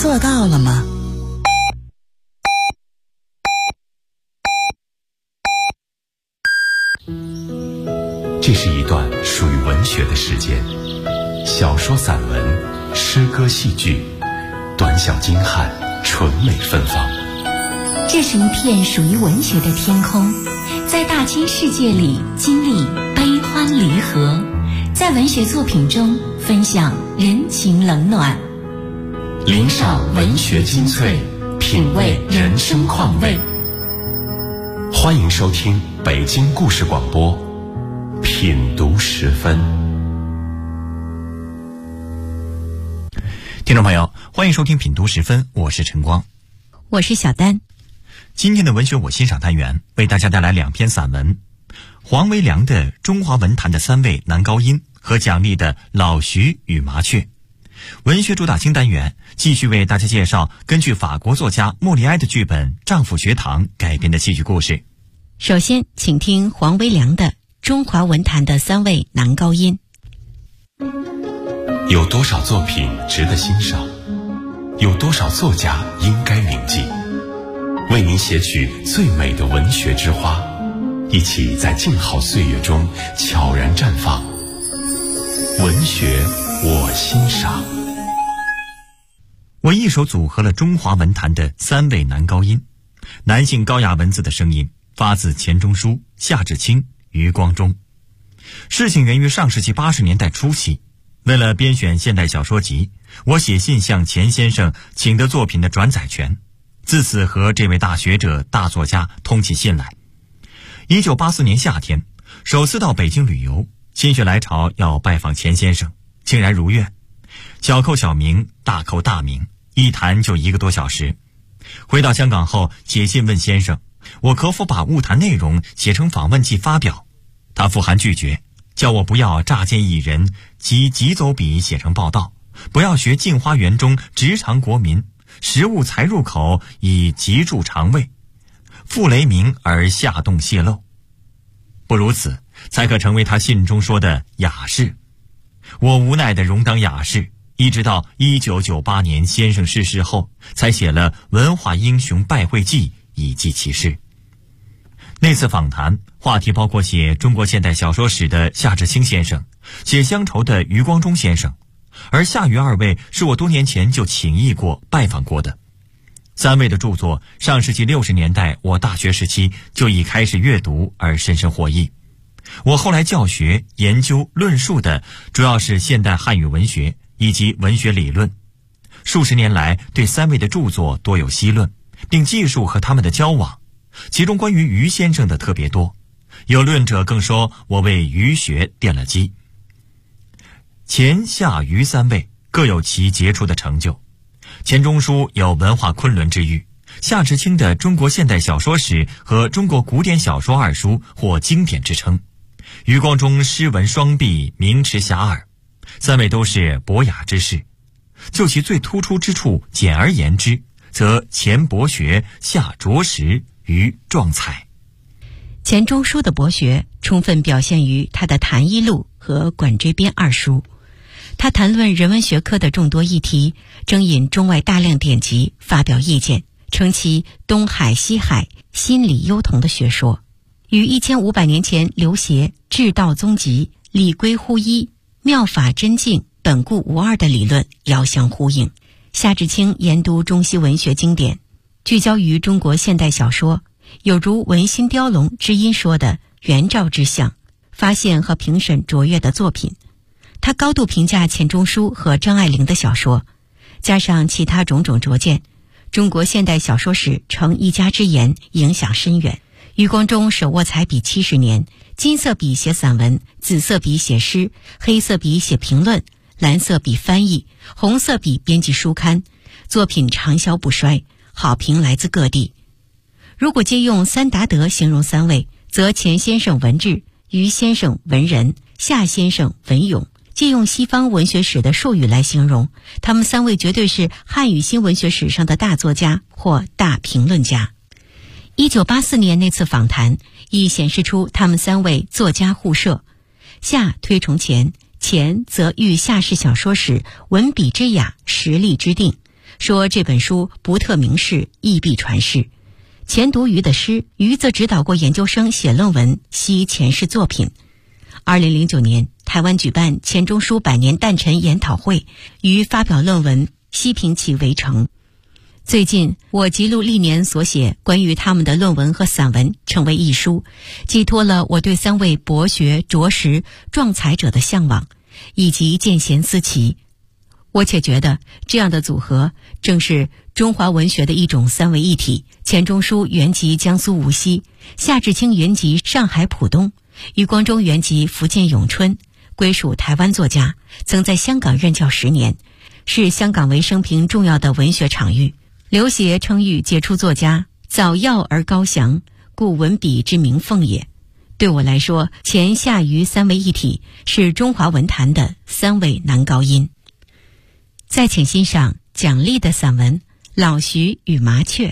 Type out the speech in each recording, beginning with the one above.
做到了吗？ 这是一段属于文学的时间，小说、散文、诗歌、戏剧，短小精悍，纯美芬芳。 这是一片属于文学的天空，在大千世界里经历悲欢离合，在文学作品中分享人情冷暖， 领赏文学精粹，品味人生况味。欢迎收听北京故事广播品读时分。 听众朋友，欢迎收听品读时分，我是陈光， 我是小丹。 今天的文学我欣赏单元为大家带来2篇散文，黄维良的《中华文坛的3位男高音》和蒋丽的《老徐与麻雀》。文学主打星单元继续为大家介绍根据法国作家莫里埃的剧本《丈夫学堂》改编的戏剧故事。 首先请听黄维良的《中华文坛的3位男高音》。 有多少作品值得欣赏？有多少作家应该铭记？为您写取最美的文学之花，一起在静好岁月中悄然绽放。文学我欣赏。 我一手组合了中华文坛的3位男高音，男性高雅文字的声音发自钱钟书、夏志清、余光中。事情源于上世纪80年代初期，为了编选现代小说集，我写信向钱先生请得作品的转载权，自此和这位大学者、大作家通起信来。1984年夏天，首次到北京旅游，心血来潮要拜访钱先生，竟然如愿。小扣小名，大扣大名，一谈就1个多小时。回到香港后，写信问先生，我可否把晤谈内容写成访问记发表？他富含拒绝，叫我不要乍见一人即走笔写成报道，不要学镜花园中直肠国民，食物才入口以急助肠胃，复雷鸣而下动泄漏，不如此才可成为他信中说的雅士。我无奈地容当雅士，一直到1998年先生逝世后，才写了《文化英雄拜会记》以记其事。那次访谈话题包括写中国现代小说史的夏志清先生，写乡愁的余光中先生，而夏余2位是我多年前就请益过、拜访过的。3位的著作，上世纪60年代我大学时期就已开始阅读而深深获益。我后来教学、研究、论述的主要是现代汉语文学以及文学理论。数十年来对3位的著作多有析论，并记述和他们的交往，其中关于余先生的特别多，有论者更说我为余学奠了基。钱、夏、余3位各有其杰出的成就。钱钟书有文化昆仑之誉，夏志清的《中国现代小说史》和《中国古典小说》2书获经典之称，余光中诗文双璧，名驰遐迩。3位都是博雅之士，就其最突出之处简而言之，则钱博学，夏着实，余壮采。 钱钟书的博学充分表现于他的《谈艺录》和《管锥编》2书。他谈论人文学科的众多议题，征引中外大量典籍，发表意见，称其东海西海，心理幽同的学说，与1500年前刘勰至道宗极、理归乎一、妙法真净、本固无二的理论遥相呼应。夏志清研读中西文学经典，聚焦于中国现代小说，有如文心雕龙知音说的圆照之象，发现和评审卓越的作品。他高度评价钱钟书和张爱玲的小说，加上其他种种拙见，中国现代小说史成一家之言，影响深远。余光中手握彩笔70年，金色笔写散文，紫色笔写诗，黑色笔写评论，蓝色笔翻译，红色笔编辑书刊，作品长销不衰，好评来自各地。如果借用3达德形容3位，则钱先生文治，余先生文人，夏先生文咏。借用西方文学史的术语来形容，他们3位绝对是汉语新文学史上的大作家或大评论家。1984年那次访谈已显示出他们3位作家互射，夏推崇钱，钱则欲夏氏小说史文笔之雅，实力之定， 说这本书不特名士，亦必传世。钱读余的诗，余则指导过研究生写论文，析钱氏作品。2009年，台湾举办钱钟书100年诞辰研讨会，余发表论文，析评其围城。最近，我记录历年所写关于他们的论文和散文，成为一书，寄托了我对3位博学、卓识、壮才者的向往，以及见贤思齐。我且觉得这样的组合正是中华文学的一种三位一体。钱钟书原籍江苏无锡，夏志清原籍上海浦东，余光中原籍福建永春，归属台湾作家，曾在香港任教10年，是香港为生平重要的文学场域。刘勰称誉杰出作家，早夭而高翔，故文笔之名凤也。对我来说，钱夏余三位一体是中华文坛的3位男高音。再请欣赏蒋丽的散文《老徐与麻雀》。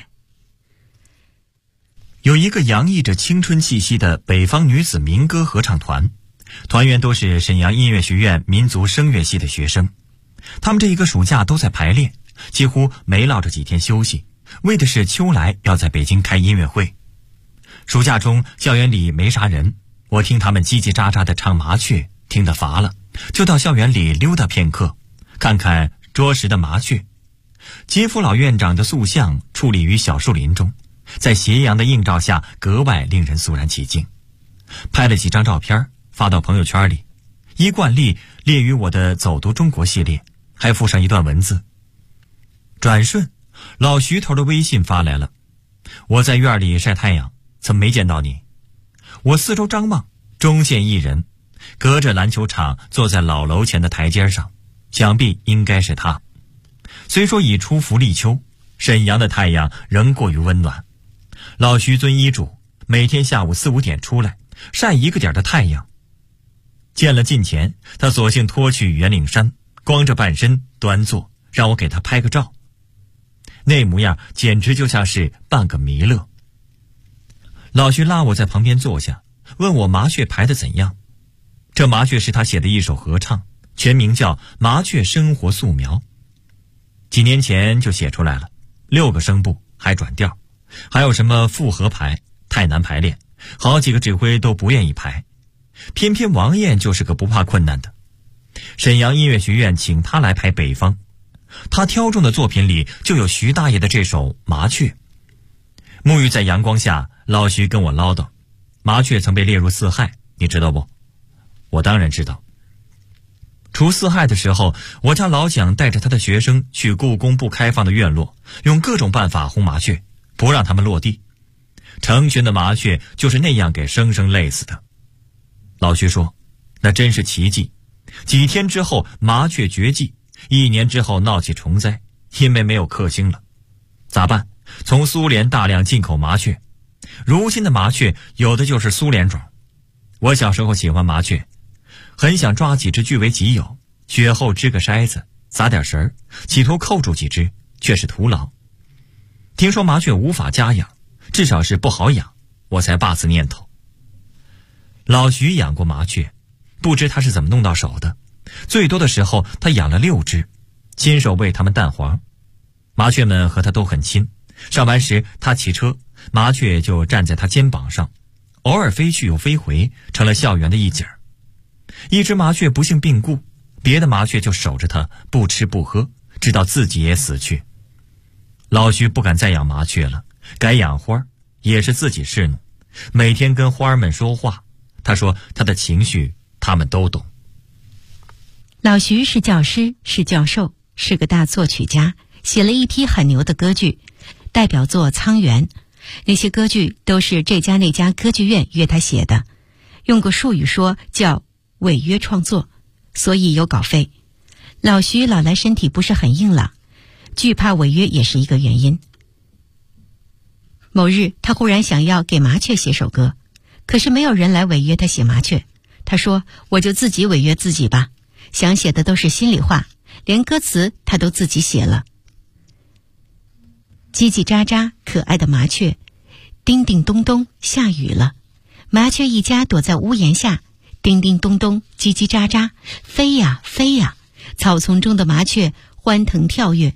有一个洋溢着青春气息的北方女子民歌合唱团，团员都是沈阳音乐学院民族声乐系的学生。他们这一个暑假都在排练，几乎没落着几天休息，为的是秋来要在北京开音乐会。暑假中校园里没啥人，我听他们叽叽喳喳地唱麻雀，听得乏了，就到校园里溜达片刻，看看捉食的麻雀。杰夫老院长的塑像矗立于小树林中，在斜阳的映照下格外令人肃然起敬。拍了几张照片发到朋友圈里，依惯例列于我的走读中国系列，还附上一段文字。转瞬老徐头的微信发来了，我在院里晒太阳，怎么没见到你？我四周张望，中线一人，隔着篮球场坐在老楼前的台阶上，想必应该是他。虽说已出伏立秋，沈阳的太阳仍过于温暖。老徐遵医嘱，每天下午4、5点出来晒一个点的太阳。见了近前，他索性脱去圆领衫，光着半身端坐，让我给他拍个照。那模样简直就像是半个弥勒。老徐拉我在旁边坐下，问我麻雀排得怎样。这麻雀是他写的一首合唱，全名叫《麻雀生活素描》。几年前就写出来了，6个声部还转调，还有什么复合排，太难排练，好几个指挥都不愿意排。偏偏王燕就是个不怕困难的，沈阳音乐学院请他来排北方，他挑中的作品里就有徐大爷的这首《麻雀》。沐浴在阳光下，老徐跟我唠叨，麻雀曾被列入4害，你知道不？我当然知道。除4害的时候，我家老蒋带着他的学生去故宫不开放的院落，用各种办法轰麻雀，不让他们落地。成群的麻雀就是那样给生生累死的。老徐说，那真是奇迹。几天之后麻雀绝迹，1年之后闹起虫灾，因为没有克星了。咋办？从苏联大量进口麻雀，如今的麻雀有的就是苏联种。我小时候喜欢麻雀，很想抓几只据为己有，雪后支个筛子，撒点绳，企图扣住几只，却是徒劳。听说麻雀无法家养，至少是不好养，我才罢此念头。老徐养过麻雀，不知他是怎么弄到手的，最多的时候他养了6只，亲手喂它们蛋黄。麻雀们和他都很亲，上班时他骑车，麻雀就站在他肩膀上，偶尔飞去又飞回，成了校园的一景。一只麻雀不幸病故，别的麻雀就守着它，不吃不喝，直到自己也死去。老徐不敢再养麻雀了，改养花，也是自己侍弄，每天跟花儿们说话。他说他的情绪他们都懂。 老徐是教师，是教授，是个大作曲家，写了一批很牛的歌剧，代表作《苍原》。那些歌剧都是这家那家歌剧院约他写的，用个术语说叫违约创作，所以有稿费。老徐老来身体不是很硬朗，惧怕违约也是一个原因。某日他忽然想要给麻雀写首歌，可是没有人来违约他写麻雀。他说，我就自己违约自己吧，想写的都是心里话，连歌词他都自己写了。叽叽喳喳可爱的麻雀，叮叮咚咚下雨了，麻雀一家躲在屋檐下，叮叮咚咚叽叽喳喳飞呀飞呀，草丛中的麻雀欢腾跳跃，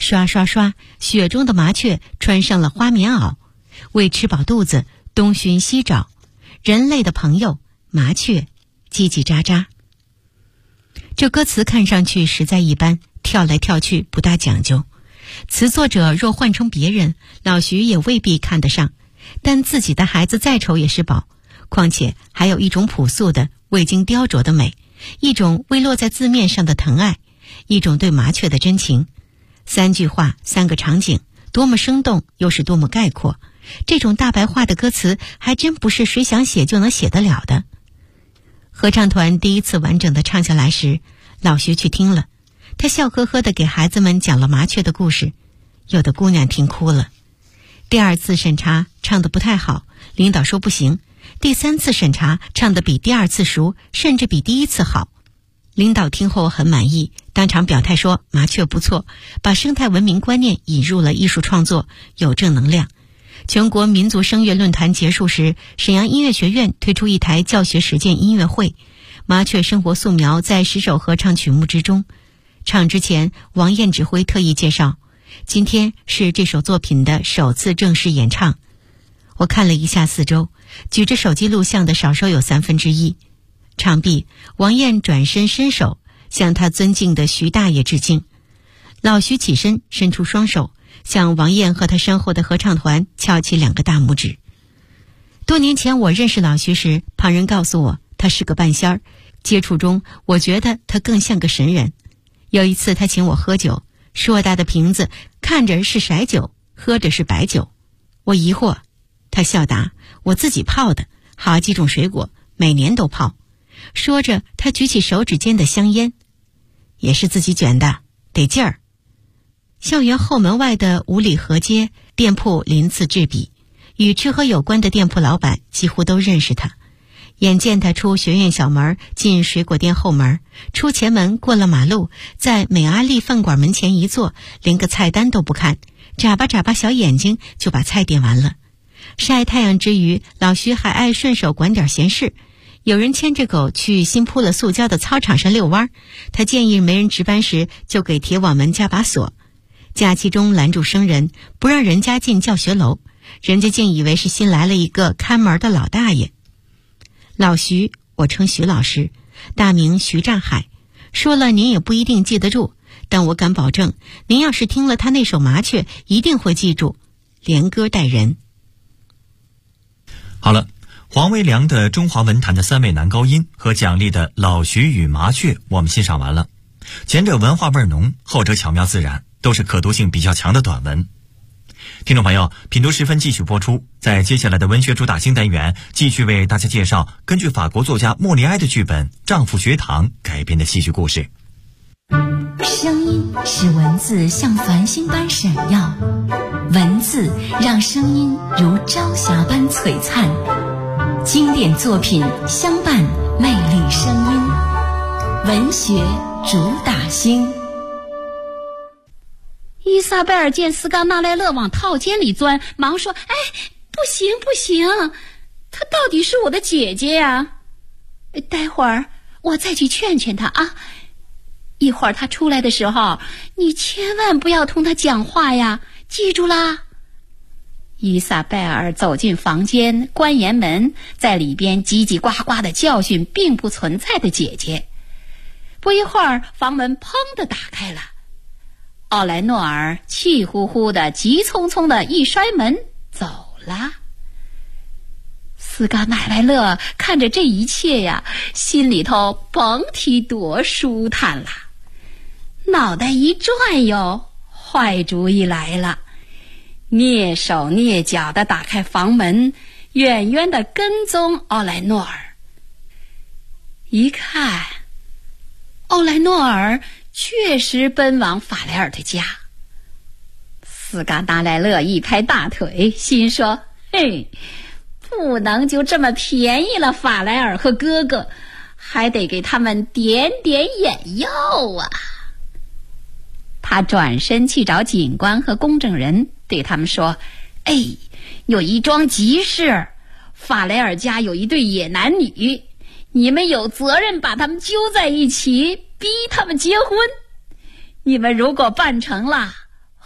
刷刷刷，雪中的麻雀穿上了花棉袄，为吃饱肚子东寻西找，人类的朋友麻雀叽叽喳喳。这歌词看上去实在一般，跳来跳去不大讲究。词作者若换成别人，老徐也未必看得上，但自己的孩子再丑也是宝，况且还有一种朴素的未经雕琢的美，一种未落在字面上的疼爱，一种对麻雀的真情。3句话3个场景，多么生动又是多么概括，这种大白话的歌词还真不是谁想写就能写得了的。合唱团第一次完整的唱下来时，老徐去听了，他笑呵呵地给孩子们讲了麻雀的故事，有的姑娘听哭了。第2次审查唱得不太好，领导说不行。第3次审查唱得比第2次熟，甚至比第1次好。领导听后很满意，当场表态说麻雀不错，把生态文明观念引入了艺术创作，有正能量。全国民族声乐论坛结束时，沈阳音乐学院推出一台教学实践音乐会，麻雀生活素描在10首合唱曲目之中。唱之前，王燕指挥特意介绍，今天是这首作品的首次正式演唱。我看了一下四周，举着手机录像的少说有1/3。唱毕，王燕转身伸手向他尊敬的徐大爷致敬。老徐起身伸出双手，向王燕和他身后的合唱团翘起2个大拇指。多年前我认识老徐时，旁人告诉我他是个半仙儿，接触中我觉得他更像个神人。有一次他请我喝酒，硕大的瓶子看着是色酒，喝着是白酒。我疑惑，他笑答，我自己泡的，好几种水果，每年都泡。说着他举起手指间的香烟，也是自己卷的，得劲儿。校园后门外的五里河街店铺鳞次栉比，与吃喝有关的店铺老板几乎都认识他。眼见他出学院小门，进水果店后门，出前门过了马路，在美阿丽饭馆门前一坐，连个菜单都不看，眨巴眨巴小眼睛就把菜点完了。晒太阳之余，老徐还爱顺手管点闲事。有人牵着狗去新铺了塑胶的操场上遛弯，他建议没人值班时就给铁网门加把锁。假期中拦住生人，不让人家进教学楼，人家竟以为是新来了一个看门的老大爷。老徐，我称徐老师，大名徐占海，说了您也不一定记得住，但我敢保证，您要是听了他那首麻雀，一定会记住，连歌带人。 好了，黄维良的中华文坛的3位男高音和蒋丽的老徐与麻雀我们欣赏完了，前者文化味浓，后者巧妙自然，都是可读性比较强的短文。听众朋友，品读时分继续播出，在接下来的文学主打新单元，继续为大家介绍根据法国作家莫里埃的剧本《丈夫学堂》改编的戏剧故事。 声音使文字像繁星般闪耀，文字让声音如朝霞般璀璨，经典作品相伴魅力声音，文学主打星。 伊莎贝尔见斯冈纳莱勒往套间里钻，忙说：“哎，不行不行，她到底是我的姐姐呀！待会儿我再去劝劝她啊。一会儿她出来的时候，你千万不要同她讲话呀，记住啦。”伊莎贝尔走进房间，关严门，在里边叽叽呱呱的教训并不存在的姐姐。不一会儿，房门砰地打开了。奥莱诺尔气呼呼的急匆匆的一摔门走了。斯冈纳莱勒看着这一切呀，心里头甭提多舒坦了。脑袋一转悠，坏主意来了，蹑手蹑脚的打开房门，远远的跟踪奥莱诺尔。一看，奥莱诺尔确实奔往法莱尔的家。斯冈纳莱勒一拍大腿，心说：“嘿，不能就这么便宜了法莱尔和哥哥，还得给他们点点眼药啊！”他转身去找警官和公证人，对他们说：“哎，有一桩急事，法莱尔家有一对野男女，你们有责任把他们揪在一起，逼他们结婚。你们如果办成了，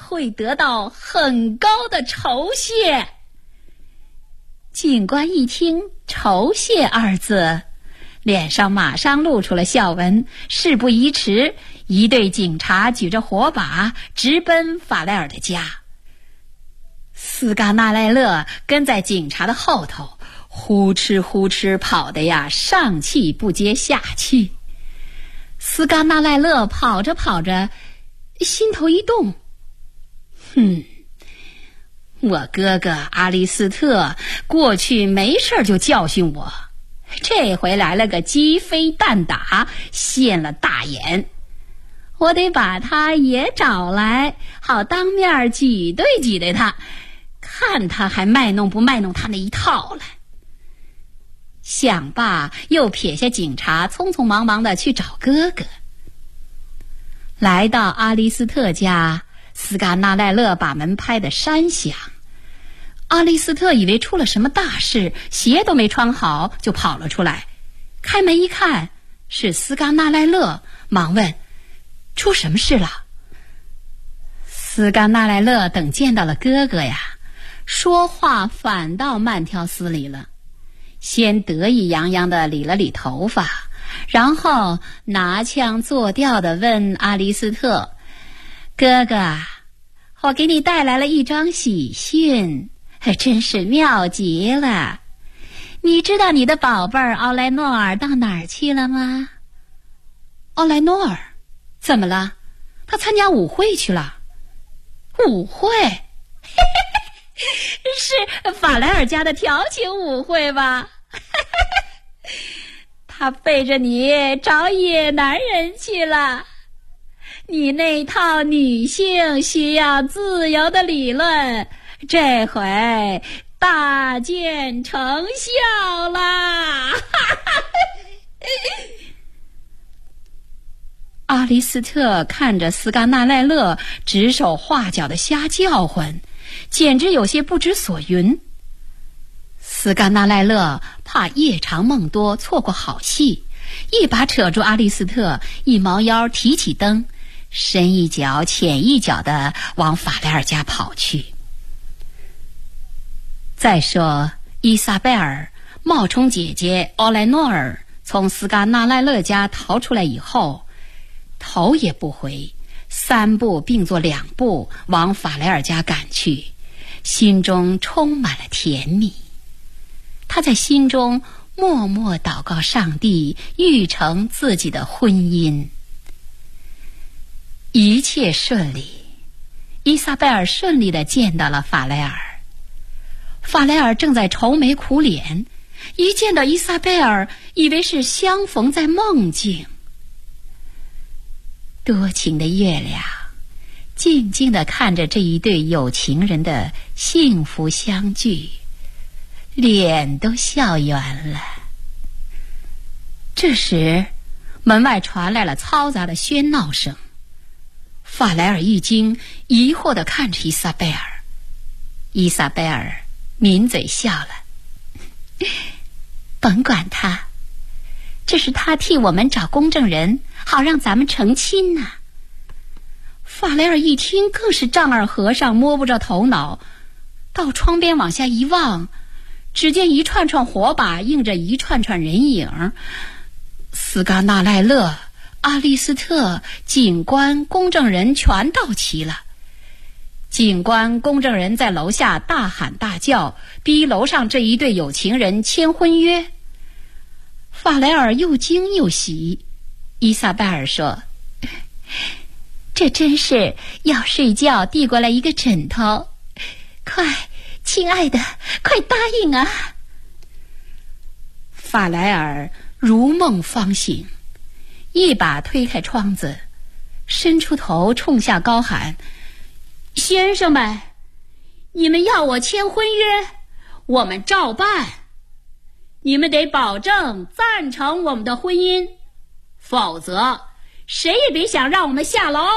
会得到很高的酬谢。警官一听酬谢二字，脸上马上露出了笑纹。事不宜迟，一队警察举着火把直奔法莱尔的家。斯嘎纳赖勒跟在警察的后头，呼哧呼哧跑得呀，上气不接下气。斯嘎纳赖勒跑着跑着，心头一动，我哥哥阿利斯特过去没事就教训我，这回来了个鸡飞蛋打，现了大眼。我得把他也找来，好当面挤兑挤兑他，看他还卖弄不卖弄他那一套来。想罢，又撇下警察，匆匆忙忙地去找哥哥。来到阿利斯特家，斯嘎纳赖勒把门拍得山响。阿利斯特以为出了什么大事，鞋都没穿好就跑了出来。开门一看，是斯嘎纳赖勒，忙问：出什么事了？斯嘎纳赖勒等见到了哥哥呀，说话反倒慢条斯理了。先得意洋洋地理了理头发，然后拿腔作调地问阿利斯特：哥哥，我给你带来了一桩喜讯，真是妙极了。你知道你的宝贝儿奥莱诺尔到哪儿去了吗？奥莱诺尔？怎么了？他参加舞会去了。舞会？是法莱尔家的调情舞会吧？他背着你找野男人去了。你那套女性需要自由的理论，这回大见成效啦！阿利斯特看着斯嘎纳赖勒指手画脚的瞎叫唤，简直有些不知所云。斯嘎纳赖勒怕夜长梦多错过好戏，一把扯住阿利斯特，一猫腰提起灯，深一脚浅一脚地往法莱尔家跑去。再说伊莎贝尔冒充姐姐奥莱诺尔从斯嘎纳赖勒家逃出来以后，头也不回，3步并作2步往法莱尔家赶去，心中充满了甜蜜。他在心中默默祷告上帝预成自己的婚姻。一切顺利，伊莎贝尔顺利地见到了法莱尔。法莱尔正在愁眉苦脸，一见到伊莎贝尔，以为是相逢在梦境。多情的月亮静静地看着这一对有情人的幸福相聚，脸都笑圆了。这时门外传来了嘈杂的喧闹声。法莱尔一惊，疑惑地看着伊莎贝尔。伊莎贝尔抿嘴笑了：甭管他，这是他替我们找公证人，好让咱们成亲呢。法莱尔一听更是丈二和尚摸不着头脑，到窗边往下一望，只见一串串火把映着一串串人影，斯嘎纳赖勒、阿利斯特、警官、公证人全到齐了。警官、公证人在楼下大喊大叫，逼楼上这一对有情人签婚约。法莱尔又惊又喜。伊莎贝尔说：这真是要睡觉递过来一个枕头，快，亲爱的，快答应啊！法莱尔如梦方醒，一把推开窗子，伸出头冲下高喊：先生们，你们要我签婚约，我们照办。你们得保证赞成我们的婚姻，否则谁也别想让我们下楼。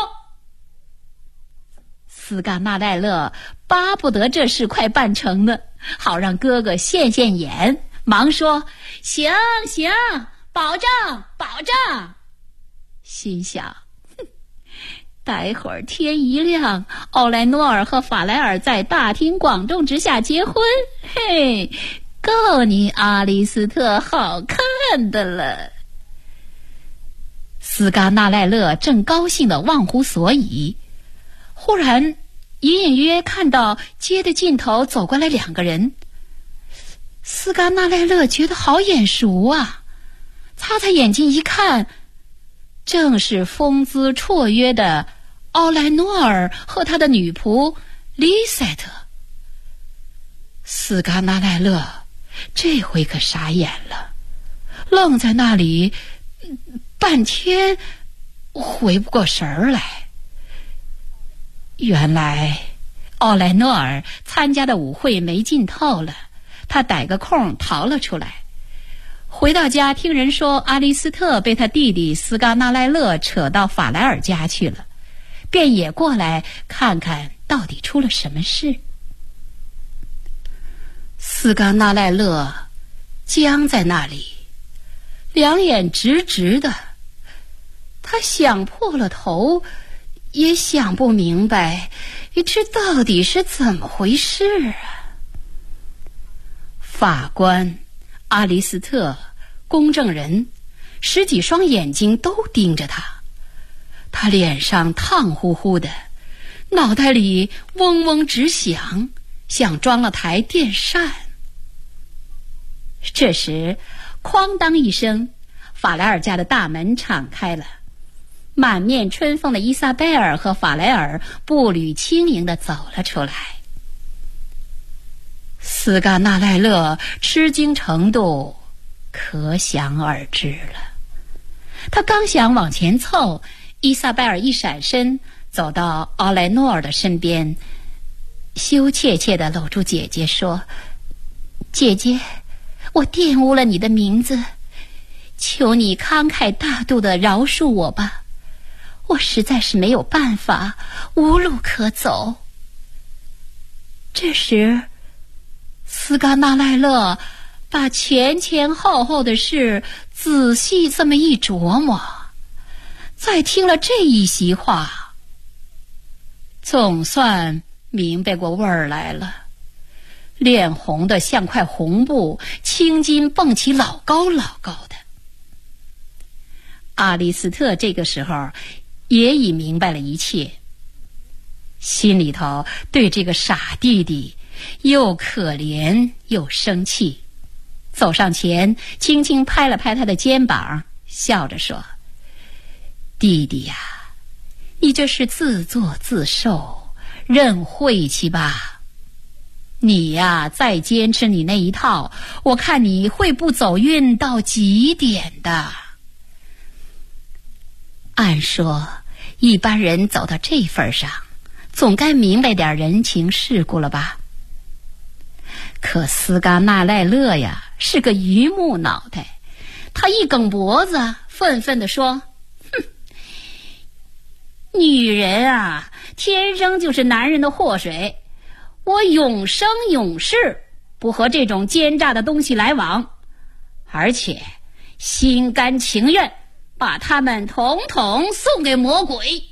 斯嘎纳赖勒巴不得这事快办成呢，好让哥哥现眼，忙说：行行，保证保证。心想，待会儿天一亮， 奥莱诺尔和法莱尔在大庭广众之下结婚，嘿，够你阿里斯特好看的了。斯嘎纳赖勒正高兴得忘乎所以，忽然隐隐约看到街的尽头走过来2个人。斯嘎纳赖勒觉得好眼熟啊，擦擦眼睛一看，正是风姿绰约的奥莱诺尔和他的女仆丽塞特。斯嘎纳赖勒这回可傻眼了，愣在那里半天回不过神儿来。原来奥莱诺尔参加的舞会没劲透了，他逮个空逃了出来。回到家听人说阿里斯特被他弟弟斯嘎纳赖勒扯到法莱尔家去了，便也过来看看到底出了什么事。斯嘎纳赖勒僵在那里，两眼直直的，他想破了头也想不明白这到底是怎么回事啊。法官、阿里斯特、公证人10几双眼睛都盯着他，他脸上烫乎乎的，脑袋里嗡嗡直响，像装了台电扇。这时哐当一声，法莱尔家的大门敞开了，满面春风的伊莎贝尔和法莱尔步履轻盈地走了出来。斯嘎纳赖勒吃惊程度可想而知了。他刚想往前凑，伊莎贝尔一闪身走到奥莱诺尔的身边，羞怯怯地搂住姐姐说：姐姐，我玷污了你的名字，求你慷慨大度地饶恕我吧，我实在是没有办法，无路可走。这时斯嘎纳赖勒把前前后后的事仔细这么一琢磨，再听了这一席话，总算明白过味儿来了，脸红得像块红布，青筋蹦起老高老高的。阿里斯特这个时候也已明白了一切，心里头对这个傻弟弟又可怜又生气，走上前轻轻拍了拍他的肩膀，笑着说：弟弟呀，你这是自作自受，认晦气吧。你呀，再坚持你那一套，我看你会不走运到极点的。按说一般人走到这份上，总该明白点人情世故了吧。可斯嘎纳赖勒呀是个榆木脑袋，他一梗脖子，愤愤地说：哼，女人啊，天生就是男人的祸水，我永生永世不和这种奸诈的东西来往，而且心甘情愿把他们统统送给魔鬼。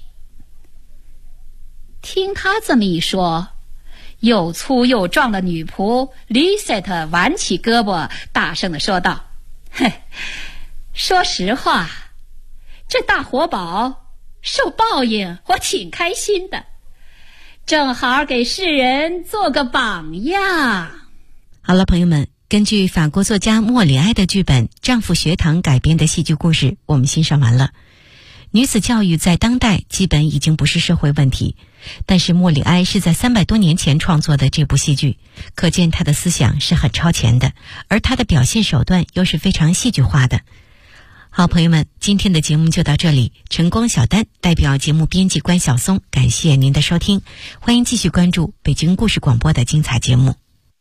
听他这么一说，又粗又壮的女仆丽塞特挽起胳膊，大声地说道：嘿，说实话，这大活宝受报应我挺开心的，正好给世人做个榜样。 好了，朋友们，根据法国作家莫里埃的剧本《丈夫学堂》改编的戏剧故事我们欣赏完了。女子教育在当代基本已经不是社会问题，但是莫里埃是在300多年前创作的这部戏剧，可见他的思想是很超前的，而他的表现手段又是非常戏剧化的。好，朋友们，今天的节目就到这里。晨光小丹代表节目编辑关晓松，感谢您的收听，欢迎继续关注北京故事广播的精彩节目。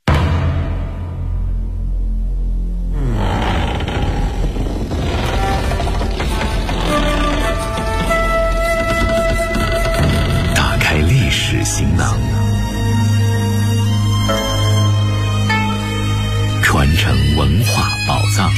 打开历史行囊，传承文化宝藏。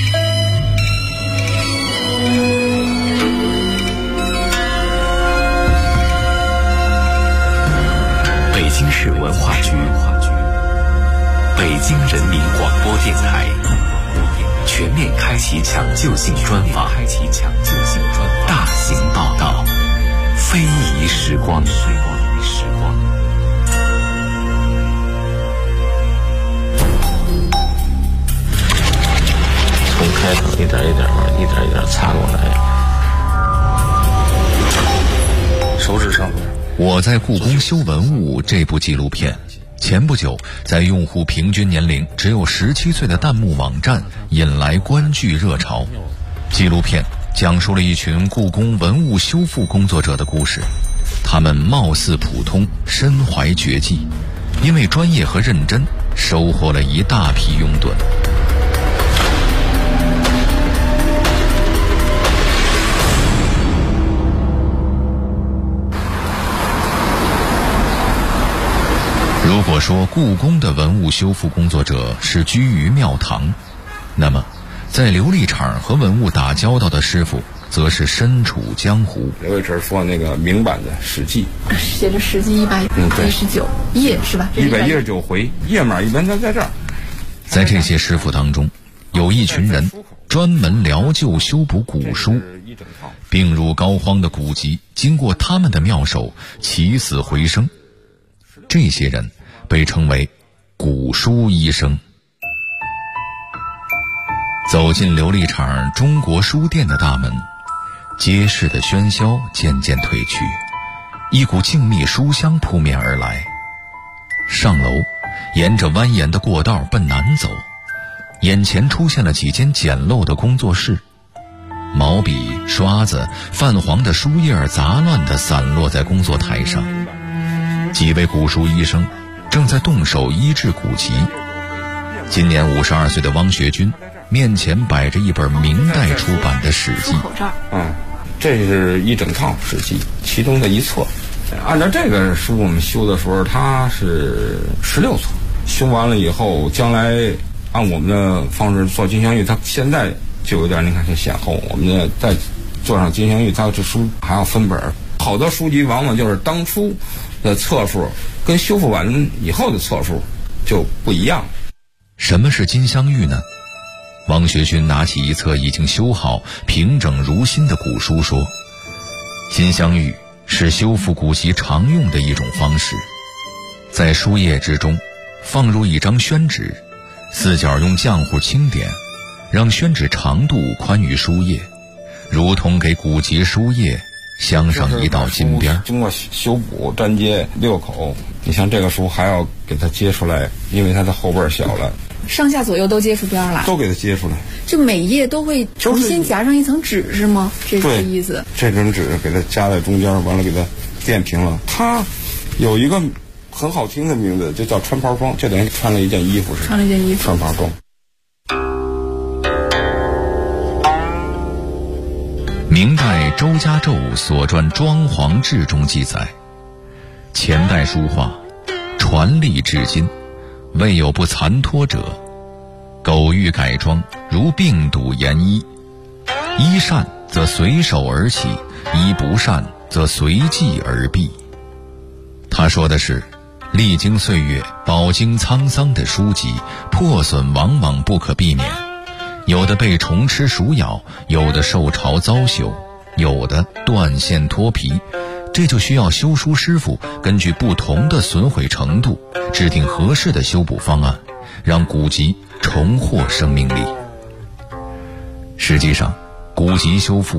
京市文化局、北京人民广播电台全面开启抢救性专访，大型报道，非遗时光。 从开场一点一点擦过来，手指上边。 我在故宫修文物这部纪录片前不久在用户平均年龄只有17岁的弹幕网站引来观剧热潮。纪录片讲述了一群故宫文物修复工作者的故事，他们貌似普通，身怀绝技，因为专业和认真收获了一大批拥趸。如果说故宫的文物修复工作者是居于庙堂，那么在琉璃厂和文物打交道的师傅则是身处江湖。 刘伟成说那个明版的《史记》， 写着《史记》119页是吧 ？119回，页码一般都在这儿。 在这些师傅当中，有一群人专门疗旧修补古书，病入膏肓的古籍经过他们的妙手起死回生。这些人被称为古书医生。走进琉璃厂中国书店的大门，街市的喧嚣渐渐退去，一股静谧书香扑面而来。上楼，沿着蜿蜒的过道奔南走，眼前出现了几间简陋的工作室，毛笔、刷子、泛黄的书页杂乱地散落在工作台上。几位古书医生正在动手医治古籍。今年52岁的汪学军面前摆着一本明代出版的《史记》。 这是一整套《史记》其中的一册。按照这个书我们修的时候，它是16册，修完了以后，将来按我们的方式做金镶玉，它现在就有点你看是显厚。我们的再做上金镶玉，它这书还要分本。好多书籍往往就是当初的册数跟修复完以后的册数就不一样。 什么是金镶玉呢？汪学军拿起一册已经修好平整如新的古书说，金镶玉是修复古籍常用的一种方式，在书页之中放入一张宣纸，四角用浆糊轻点，让宣纸长度宽于书页，如同给古籍书页镶上一道金边。 经过修补粘接6口，你像这个书还要给它接出来，因为它的后背小了， 上下左右都接出边来， 都给它接出来。 这每页都会重新夹上一层纸是吗？这是这意思。 这张纸给它夹在中间，完了给它垫平了。它有一个很好听的名字，就叫穿袍装，就等于穿了一件衣服似的。 穿了一件衣服， 穿袍装。 明代周家胄所传《装潢志》中记载，前代书画传历至今，未有不残脱者。苟欲改装，如病笃言医，医善则随手而起，医不善则随即而毙。他说的是，历经岁月饱经沧桑的书籍破损往往不可避免，有的被虫吃鼠咬，有的受潮遭朽，有的断线脱皮，这就需要修书师傅根据不同的损毁程度，制定合适的修补方案，让古籍重获生命力。实际上，古籍修复